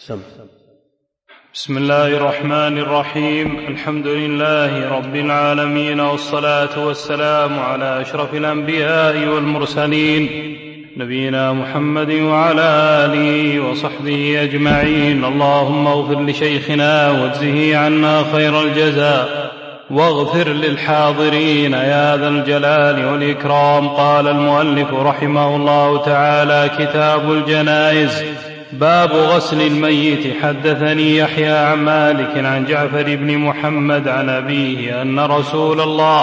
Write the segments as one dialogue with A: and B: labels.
A: بسم الله الرحمن الرحيم. الحمد لله رب العالمين، والصلاة والسلام على أشرف الأنبياء والمرسلين، نبينا محمد وعلى آله وصحبه أجمعين. اللهم اغفر لشيخنا واجزه عنا خير الجزاء، واغفر للحاضرين يا ذا الجلال والإكرام. قال المؤلف رحمه الله تعالى: كتاب الجنائز. باب غسل الميت. حدثني يحيى عن مالك عن جعفر بن محمد عن أبيه أن رسول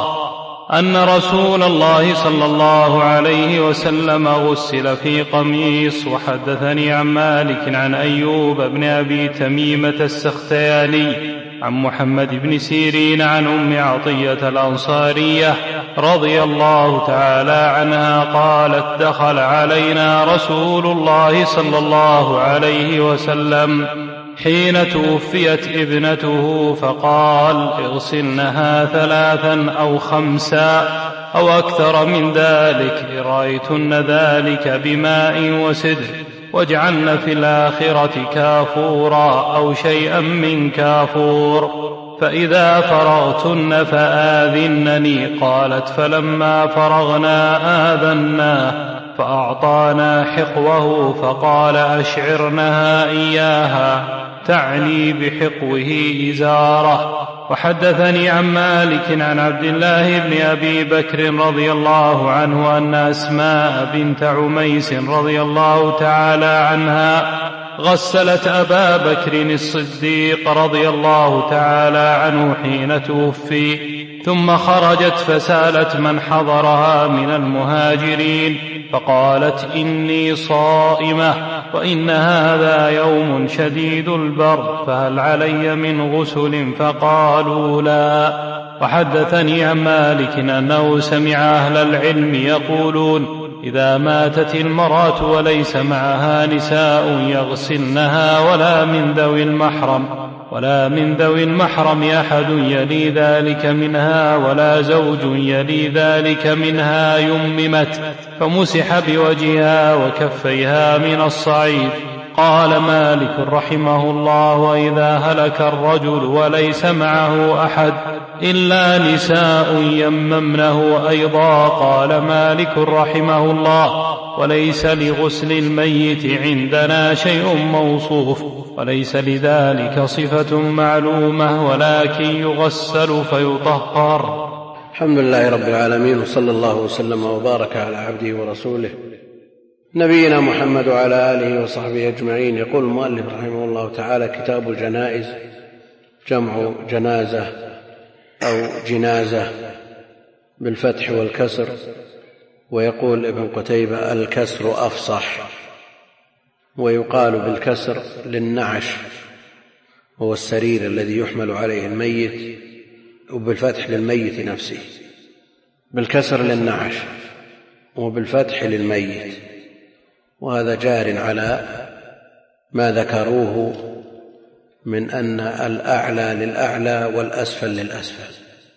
A: الله صلى الله عليه وسلم غسل في قميص. وحدثني عن مالك عن أيوب بن أبي تميمة السختياني عن محمد بن سيرين عن أم عطية الأنصارية رضي الله تعالى عنها قالت: دخل علينا رسول الله صلى الله عليه وسلم حين توفيت ابنته فقال: اغسلنها 3 أو 5 أو أكثر من ذلك، إن رأيتن ذلك بماء وسدر، واجعلن في الآخرة كافورا أو شيئا من كافور، فإذا فرغتن فآذنني. قالت: فلما فرغنا آذناه فأعطانا حقوه فقال: أشعرنها إياها، تعني بحقوه إزاره. وحدثني عن مالك عن عبد الله بن أبي بكر رضي الله عنه أن أسماء بنت عميس رضي الله تعالى عنها غسلت أبا بكر الصديق رضي الله تعالى عنه حين توفي، ثم خرجت فسألت من حضرها من المهاجرين فقالت: إني صائمة وإن هذا يوم شديد البرد، فهل علي من غسل؟ فقالوا لا. وحدثني عن مالك أنه سمع أهل العلم يقولون: إذا ماتت المرأة وليس معها نساء يغسلنها ولا من ذوي المحرم أحد يلي ذلك منها ولا زوج يلي ذلك منها، يممت فمسح بوجهها وكفيها من الصعيد. قال مالك رحمه الله: وإذا هلك الرجل وليس معه أحد إلا نساء يممنه أيضا. قال مالك رحمه الله: وليس لغسل الميت عندنا شيء موصوف، وليس لذلك صفة معلومة، ولكن يغسل فيطهر.
B: الحمد لله رب العالمين، وصلى الله وسلم وبارك على عبده ورسوله نبينا محمد وعلى آله وصحبه أجمعين. يقول المؤلف رحمه الله تعالى: كتاب الجنائز، جمع جنازة أو جنازة بالفتح والكسر. ويقول ابن قتيبة: الكسر أفصح، ويقال بالكسر للنعش، هو السرير الذي يحمل عليه الميت، وبالفتح للميت نفسه، بالكسر للنعش وبالفتح للميت. وهذا جار على ما ذكروه من أن الأعلى للأعلى والأسفل للأسفل.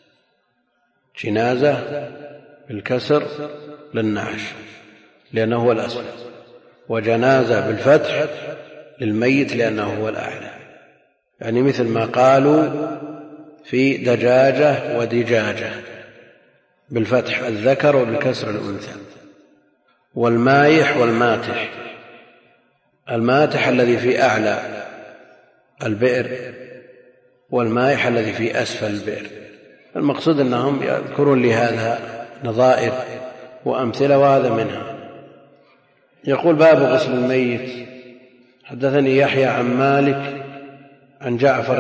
B: جنازة بالكسر للنعش لأنه هو الأسفل، وجنازة بالفتح للميت لأنه هو الأعلى. يعني مثل ما قالوا في دجاجة ودجاجة، بالفتح الذكر وبالكسر الأنثى. والمايح والماتح، الماتح الذي في أعلى البئر، والمايح الذي في أسفل البئر. المقصود أنهم يذكرون لهذا نظائر وأمثلة، وهذا منها. يقول: باب غسل الميت. حدثني يحيى عن مالك عن جعفر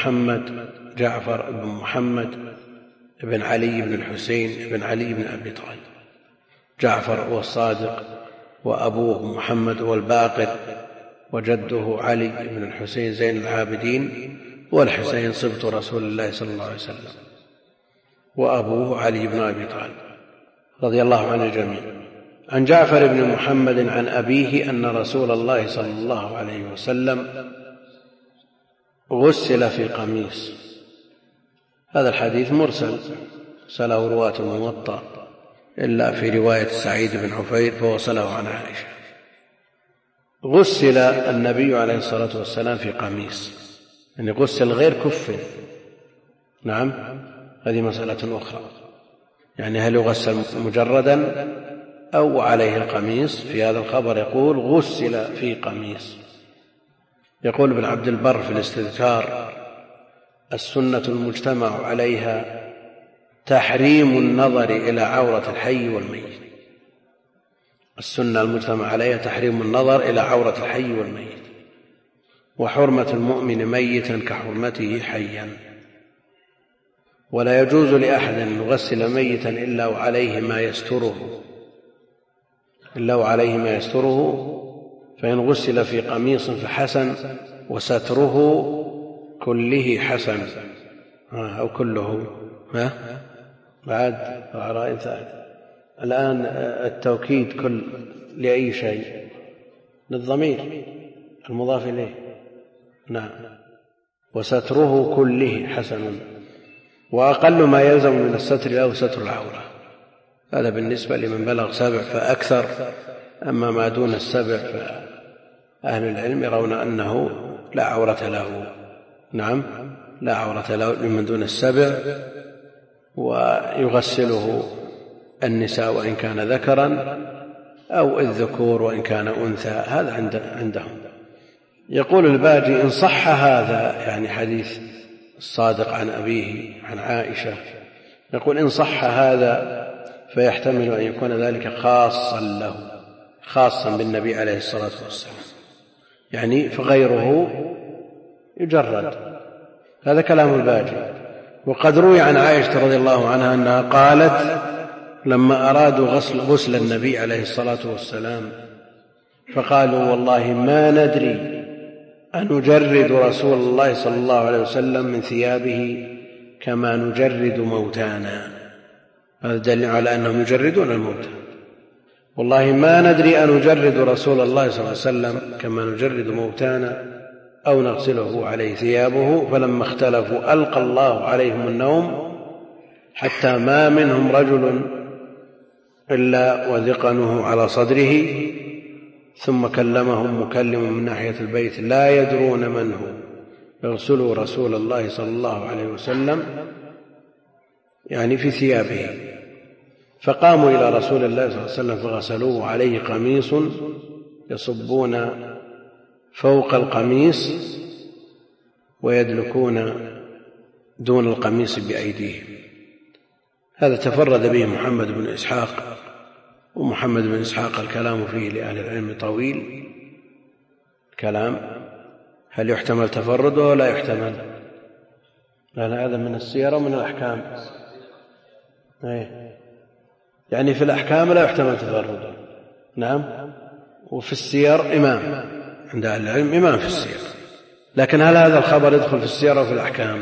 B: بن محمد بن علي بن الحسين بن علي بن أبي طالب. جعفر هو الصادق، وأبوه محمد هو الباقر، وجده علي بن الحسين زين العابدين، والحسين صبت رسول الله صلى الله عليه وسلم، وأبوه علي بن أبي طالب رضي الله عن الجميع. عن جعفر بن محمد عن أبيه أن رسول الله صلى الله عليه وسلم غسل في قميص. هذا الحديث مرسل، سله رواة الموطأ إلا في رواية سعيد بن عفير فوصله عن عائشة. غسل النبي عليه الصلاة والسلام في قميص، يعني غسل غير كف. نعم، هذه مسألة أخرى، يعني هل يغسل مجردا أو عليه القميص؟ في هذا الخبر يقول غسل في قميص. يقول ابن عبد البر في الاستذكار: السنة المجتمع عليها تحريم النظر إلى عورة الحي والميت. السنة المجتمع عليها تحريم النظر إلى عورة الحي والميت، وحرمة المؤمن ميتا كحرمته حيا، ولا يجوز لأحد أن يغسل ميتا إلا وعليه ما يستره، فإن غسل في قميص فحسن، وستره كله حسن أو كله. بعد رأي ثالث. الآن التوكيد كل لأي شيء، للضمير المضاف إليه. نعم، وستره كله حسن، وأقل ما يلزم من الستر له ستر العورة. هذا بالنسبة لمن بلغ 7 فأكثر. أما ما دون 7 فأهل العلم يرون أنه لا عورة له. نعم، لا عورة له لمن دون 7، ويغسله النساء وإن كان ذكرا، أو الذكور وإن كان أنثى. هذا عندهم. يقول الباجي: إن صح هذا، يعني حديث الصادق عن أبيه عن عائشة، يقول: إن صح هذا فيحتمل أن يكون ذلك خاصا له، خاصا بالنبي عليه الصلاة والسلام، يعني فغيره يجرد. هذا كلام الباجي. وقد روي عن عائشة رضي الله عنها أنها قالت لما أرادوا غسل النبي عليه الصلاة والسلام فقالوا: والله ما ندري أن نجرد رسول الله صلى الله عليه وسلم من ثيابه كما نجرد موتانا. هذا دليل على أنهم يجردون الموتى. والله ما ندري أن نجرد رسول الله صلى الله عليه وسلم كما نجرد موتانا أو نغسله عليه ثيابه. فلما اختلفوا ألقى الله عليهم النوم حتى ما منهم رجل إلا وذقنه على صدره، ثم كلمهم مكلم من ناحية البيت لا يدرون من هو، يغسلوا رسول الله صلى الله عليه وسلم يعني في ثيابه. فقاموا إلى رسول الله صلى الله عليه وسلم فغسلوه، عليه قميص يصبون فوق القميص ويدلكون دون القميص بأيديهم. هذا تفرد به محمد بن إسحاق، ومحمد بن إسحاق الكلام فيه لأهل العلم طويل. كلام هل يحتمل تفرده ولا يحتمل؟ لأن هذا من السير ومن الأحكام. يعني في الأحكام لا يحتمل تفرده. نعم، وفي السير إمام عند أهل العلم، إمام في السير. لكن هل هذا الخبر يدخل في السير وفي الأحكام؟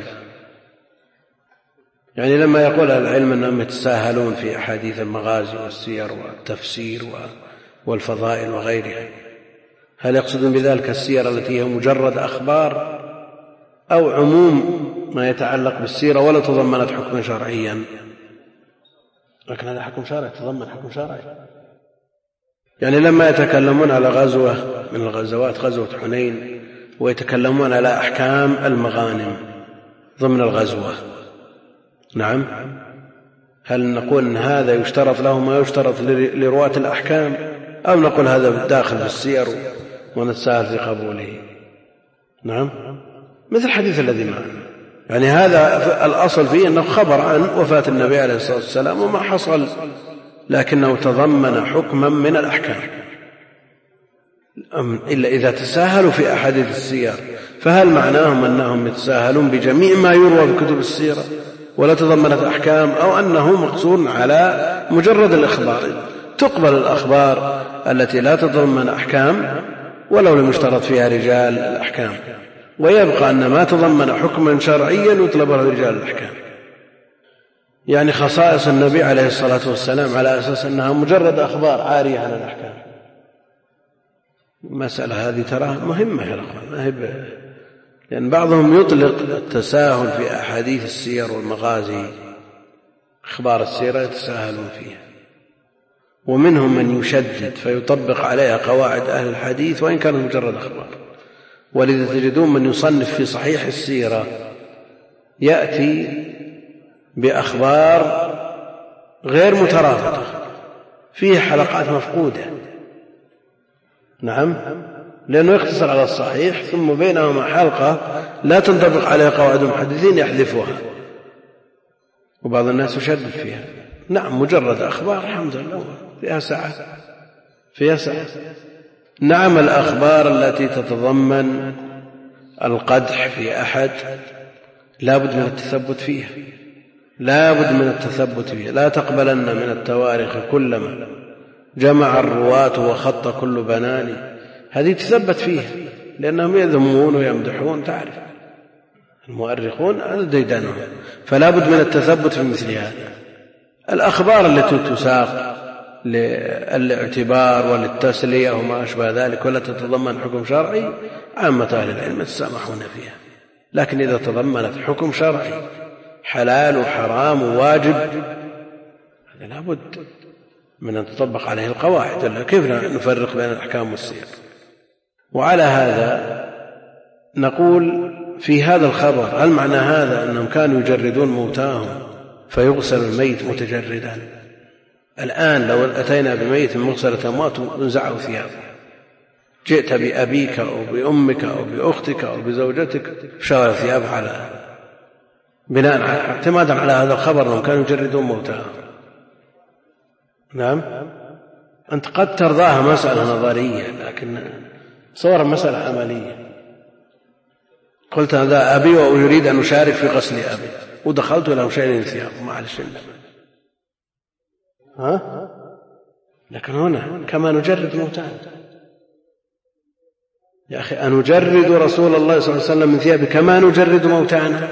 B: يعني لما يقول أهل العلم أنهم يتساهلون في أحاديث المغازي والسير والتفسير والفضائل وغيرها، هل يقصدون بذلك السير التي هي مجرد أخبار، أو عموم ما يتعلق بالسيرة ولا تضمنت حكما شرعيا؟ لكن هذا حكم شرعي، تضمن حكم شرعي. يعني لما يتكلمون على غزوة من الغزوات، غزوة حنين، ويتكلمون على أحكام المغانم ضمن الغزوة، نعم، هل نقول أن هذا يشترط له ما يشترط لرواة الأحكام، أو نقول هذا داخل في السير ونتساهل في قبوله؟ نعم، مثل الحديث الذي معنا. يعني هذا الأصل فيه أنه خبر عن وفاة النبي عليه الصلاة والسلام وما حصل، لكنه تضمن حكما من الأحكام. إلا إذا تساهلوا في أحاديث السير، فهل معناهم أنهم يتساهلون بجميع ما يروى في كتب السيرة ولا تضمنت أحكام، أو أنه مقصور على مجرد الإخبار؟ تقبل الأخبار التي لا تتضمن أحكام ولو لم يشترط فيها رجال الأحكام، ويبقى أن ما تضمن حكما شرعيا يطلب له رجال الأحكام. يعني خصائص النبي عليه الصلاة والسلام على أساس أنها مجرد أخبار عارية عن الأحكام. المسألة هذه ترى مهمة يا أخوان، لأن بعضهم يطلق التساهل في أحاديث السير والمغازي، أخبار السيرة يتساهلون فيها، ومنهم من يشدد فيطبق عليها قواعد أهل الحديث وإن كانت مجرد أخبار. ولذا تجدون من يصنف في صحيح السيرة يأتي بأخبار غير مترابطة فيه حلقات مفقودة، نعم، لأنه يقتصر على الصحيح ثم بينهما حلقة لا تنطبق عليها قواعد المحدثين يحذفوها، وبعض الناس يشدد فيها. نعم، مجرد أخبار الحمد لله فيها سعة. نعم، الأخبار التي تتضمن القدح في أحد لا بد من التثبت فيها، لا تقبلن من التواريخ كلما جمع الرواة وخط كل بناني، هذه تثبت فيها لأنهم يذمون ويمدحون، تعرف المؤرخون الديدانهم، فلا بد من التثبت في مثل هذا. الأخبار التي تساق للاعتبار وللتسلية وما أشبه ذلك ولا تتضمن حكم شرعي عامة أهل العلم يتسامحون فيها، لكن إذا تضمنت حكم شرعي حلال وحرام وواجب هذا لا بد من أن تطبق عليه القواعد، ولا كيف نفرق بين الأحكام والسير؟ وعلى هذا نقول في هذا الخبر هل معنى هذا أنهم كانوا يجردون موتاهم فيغسل الميت متجردا؟ الآن لو أتينا بميت مغسلة أموات ونزعوا ثيابه، جئت بأبيك أو بأمك أو بأختك أو بزوجتك شغل ثيابه على بناء اعتمادا على هذا الخبر أنهم كانوا يجردون موتاهم. نعم، أنت قد ترضاها مسألة نظرية لكن صور مسألة عملية. قلت هذا أبي ويريد أن أشارك في غسل أبي ودخلت له شيء ثياب معلش، لكن هنا كما نجرد موتانا يا أخي، أنجرد رسول الله صلى الله عليه وسلم من ثيابه كما نجرد موتانا؟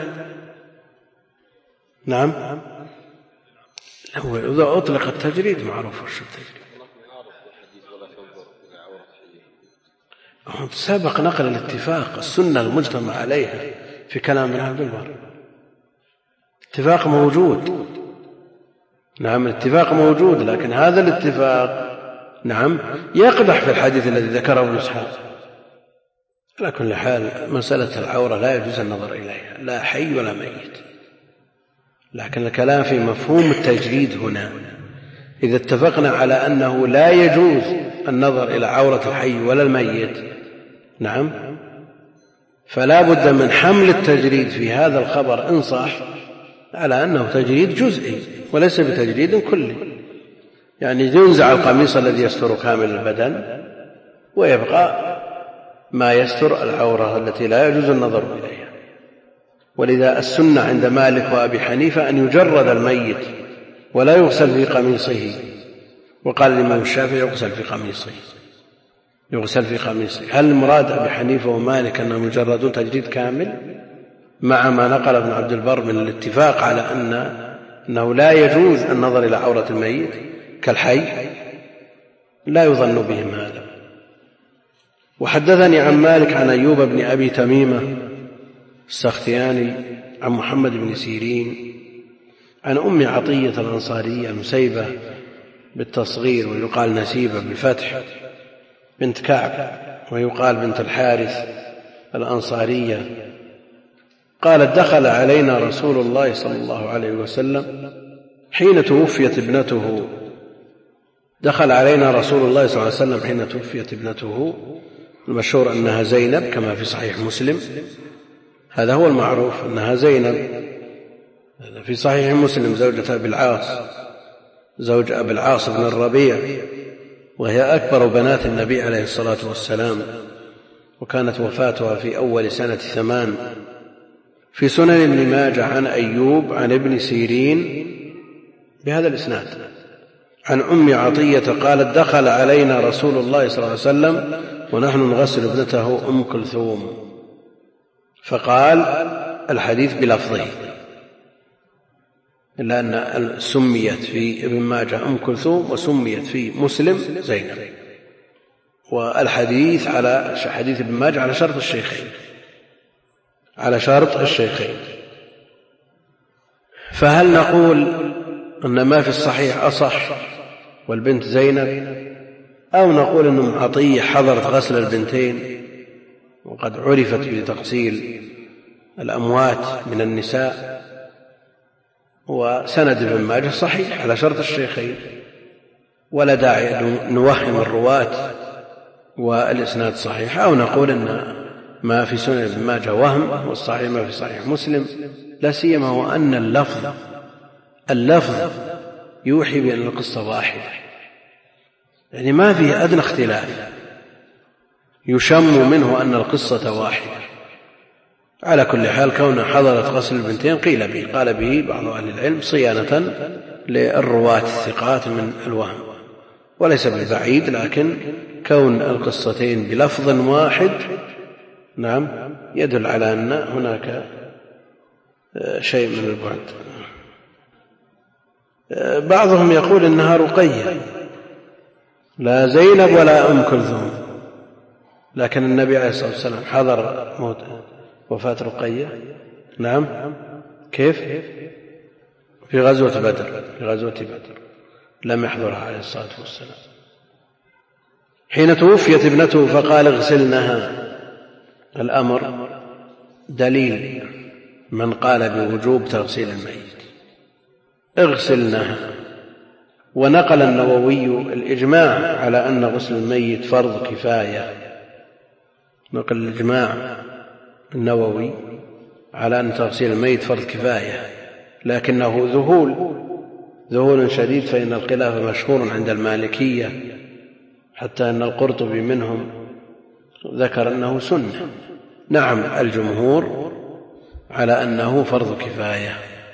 B: نعم، إذا أطلق التجريد معروف وش التجريد. سبق نقل الاتفاق السنة المجتمع عليها في كلام ابن عبد البر، اتفاق موجود. نعم، الاتفاق موجود، لكن هذا الاتفاق نعم يقدح في الحديث الذي ذكره ابن إسحاق. على كل حال مسألة العورة لا يجوز النظر إليها، لا حي ولا ميت، لكن الكلام في مفهوم التجريد هنا. إذا اتفقنا على أنه لا يجوز النظر إلى عورة الحي ولا الميت، نعم، فلا بد من حمل التجريد في هذا الخبر إن صح على أنه تجريد جزئي وليس بتجريد كلي، يعني ينزع القميص الذي يستر كامل البدن ويبقى ما يستر العورة التي لا يجوز النظر إليها. ولذا السنة عند مالك وأبي حنيفة أن يجرد الميت ولا يغسل في قميصه، وقال الإمام الشافعي يغسل في قميصه. هل المراد أبي حنيفة ومالك أنهم يجردون تجريد كامل مع ما نقل ابن عبد البر من الاتفاق على أنه لا يجوز النظر إلى عورة الميت كالحي؟ لا يظن بهم هذا. وحدثني عن مالك عن أيوب بن أبي تميمة السختياني عن محمد بن سيرين عن أم عطية الأنصارية المسيبة بالتصغير ويقال نسيبة بالفتح بنت كعب ويقال بنت الحارث الأنصارية قالت دخل علينا رسول الله صلى الله عليه وسلم حين توفيت ابنته. دخل علينا رسول الله صلى الله عليه وسلم حين توفيت ابنته، المشهور أنها زينب كما في صحيح مسلم، هذا هو المعروف أنها زينب. في صحيح مسلم زوجة أبي العاص، زوج أبي العاص بن الربيع، وهي أكبر بنات النبي عليه الصلاة والسلام، وكانت وفاتها في أول سنة 8. في سنن ابن ماجه عن أيوب عن ابن سيرين بهذا الإسناد عن أم عطية قالت دخل علينا رسول الله صلى الله عليه وسلم ونحن نغسل ابنته أم كلثوم، فقال الحديث بلفظه إلا أن سميت في ابن ماجه أم كلثوم وسميت في مسلم زينب، والحديث على حديث ابن ماجه على شرط الشيخين. فهل نقول أن ما في الصحيح أصح والبنت زينب، أو نقول أن أم عطية حضرت غسل البنتين وقد عرفت بتغسيل الأموات من النساء. وسند ابن ماجه صحيح على شرط الشيخين، ولا داعي نوهم الرواة والإسناد صحيح. أو نقول أن ما في سنن ابن ماجه وهم، والصحيح ما في صحيح مسلم، لا سيما وأن اللفظ يوحي بأن القصة واحدة، يعني ما فيه أدنى اختلاف، يشم منه أن القصة واحدة. على كل حال كونها حضرت غسل البنتين قال به بعض أهل العلم صيانة للرواة الثقات من الوهم، وليس بالبعيد، لكن كون القصتين بلفظ واحد نعم يدل على أن هناك شيء من البعد. بعضهم يقول إنها رقية، لا زينب ولا أم كلثوم، لكن النبي عليه الصلاة والسلام حضر وفاة رقية. نعم، كيف؟ في غزوة بدر لم يحضرها عليه الصلاة والسلام. حين توفيت ابنته فقال اغسلنها. الأمر دليل من قال بوجوب تغسيل الميت، اغسلنها. ونقل النووي الإجماع على أن غسل الميت فرض كفاية، نقل الإجماع النووي على أن تغسيل الميت فرض كفاية، لكنه ذهول شديد، فإن الخلاف مشهور عند المالكية، حتى أن القرطبي منهم ذكر أنه سنة. نعم، الجمهور على أنه فرض كفاية،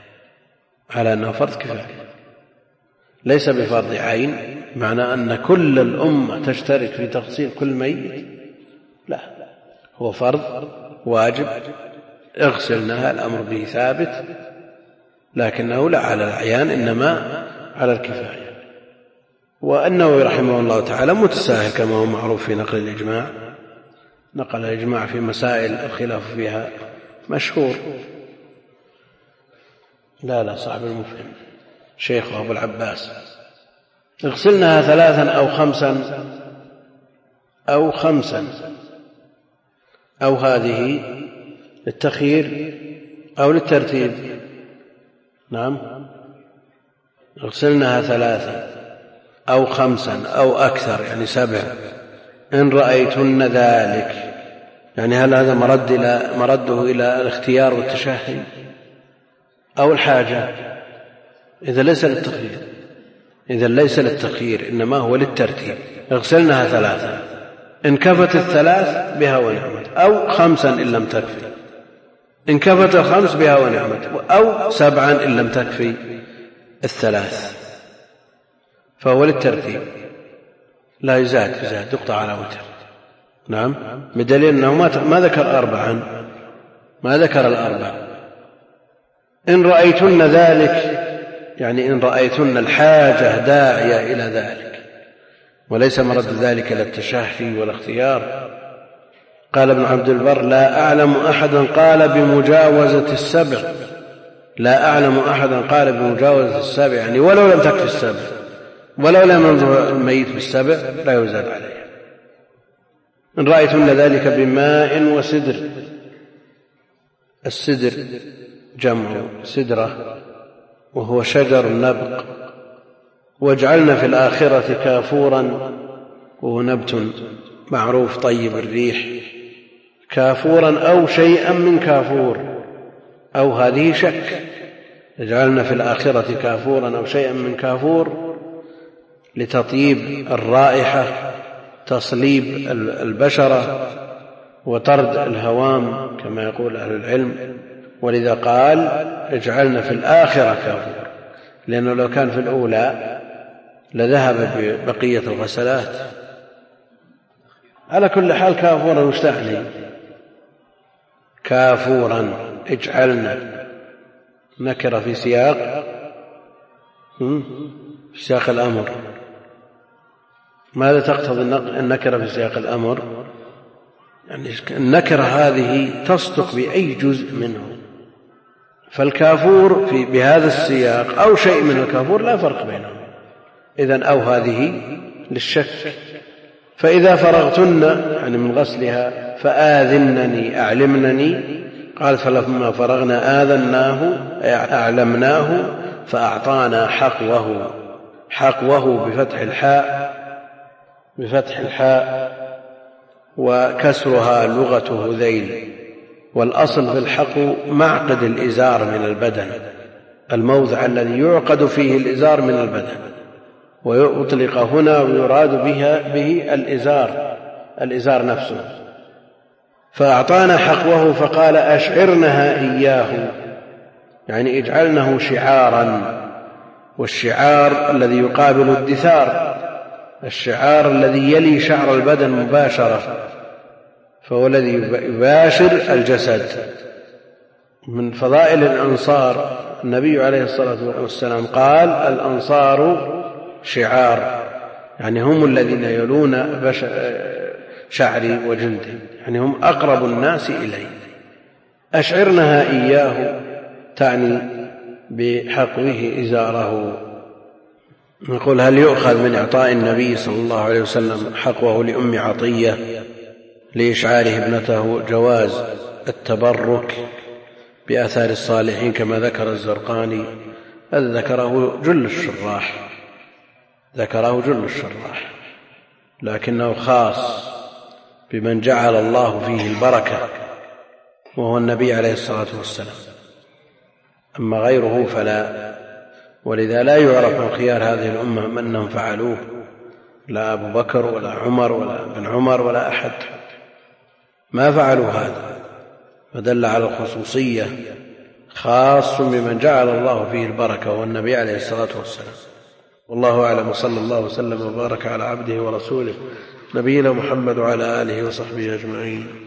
B: ليس بفرض عين، معنى أن كل الأمة تشترك في تغسيل كل ميت، لا، هو فرض واجب اغسلنها، الأمر به ثابت، لكنه لا على العيان، إنما على الكفاية. وأنه رحمه الله تعالى متساهل كما هو معروف في نقل الإجماع، نقل الإجماع في مسائل الخلاف فيها مشهور. لا صاحب المفهم شيخه أبو العباس، اغسلنها 3 أو 5 أو هذه للتخيير أو للترتيب. نعم، اغسلنها 3 أو 5 أو أكثر، يعني 7 إن رأيتن ذلك. يعني هل هذا مرده إلى الاختيار والتشهي أو الحاجة؟ إذا ليس للتخيير، إنما هو للترتيب. اغسلنها 3 إن كفت 3 بها ونعمت، أو 5 إن لم تكفي، إن كفت 5 بها ونعمت، أو 7 إن لم تكفي 3، فهو للترتيب، لا يزاد يقطع على وتر. نعم، بدليل أنه ما ذكر 4، ما ذكر 4. إن رأيتن ذلك، يعني إن رأيتن الحاجة داعية إلى ذلك، وليس مرد ذلك إلى التشهي والاختيار. قال ابن عبد البر لا أعلم أحدا قال بمجاوزة 7، لا أعلم أحدا قال بمجاوزة 7، يعني ولو لم تكفي 7، ولو لم ينظر الميت بال7 لا يزاد عليه. إن رأيتن ذلك بماء وسدر، السدر جمع سدرة وهو شجر النبق. واجعلنا في الآخرة كافورا، وهو نبت معروف طيب الريح، كافورا أو شيئا من كافور، أو هذه شك، اجعلنا في الآخرة كافورا أو شيئا من كافور، لتطيب الرائحة، تصليب البشرة، وطرد الهوام كما يقول أهل العلم. ولذا قال اجعلنا في الآخرة كافور، لأنه لو كان في الأولى لذهب ببقية الغسلات. على كل حال كافورا مستعني، كافورا اجعلنا نكرة في سياق الأمر. ماذا تقتضي النكرة في سياق الأمر؟ يعني النكرة هذه تصدق بأي جزء منه، فالكافور بهذا السياق أو شيء من الكافور لا فرق بينهم، إذن أو هذه للشك. فإذا فرغتن يعني من غسلها فآذنني أعلمنني. قال فلما فرغنا آذناه أعلمناه فأعطانا حقوه. حقوه بفتح الحاء وكسرها لغة هذيل. والأصل في الحقو معقد الإزار من البدن، الموضع الذي يعقد فيه الإزار من البدن، ويطلق هنا ويراد به الإزار نفسه. فأعطانا حقوه فقال أشعرنها إياه، يعني اجعلنه شعارا. والشعار الذي يقابل الدثار، الشعار الذي يلي شعر البدن مباشرة، فهو الذي يباشر الجسد. من فضائل الأنصار النبي عليه الصلاة والسلام قال الأنصار شعار، يعني هم الذين يلون شعري وجلدي، يعني هم أقرب الناس إلي. أشعرنها إياه تعني بحقوه إزاره. نقول هل يؤخذ من إعطاء النبي صلى الله عليه وسلم حقوه لأم عطية لإشعاره ابنته جواز التبرك بآثار الصالحين كما ذكر الزرقاني؟ ذكره جل الشراح، لكنه خاص بمن جعل الله فيه البركة وهو النبي عليه الصلاة والسلام، أما غيره فلا. ولذا لا يعرف من خيار هذه الأمة من أنهم فعلوه، لا أبو بكر ولا عمر ولا ابن عمر ولا أحد ما فعلوا هذا، فدل على الخصوصية، خاص بمن جعل الله فيه البركة وهو النبي عليه الصلاة والسلام. والله أعلم، وصلى الله وسلم وبارك على عبده ورسوله نبينا محمد وعلى آله وصحبه أجمعين.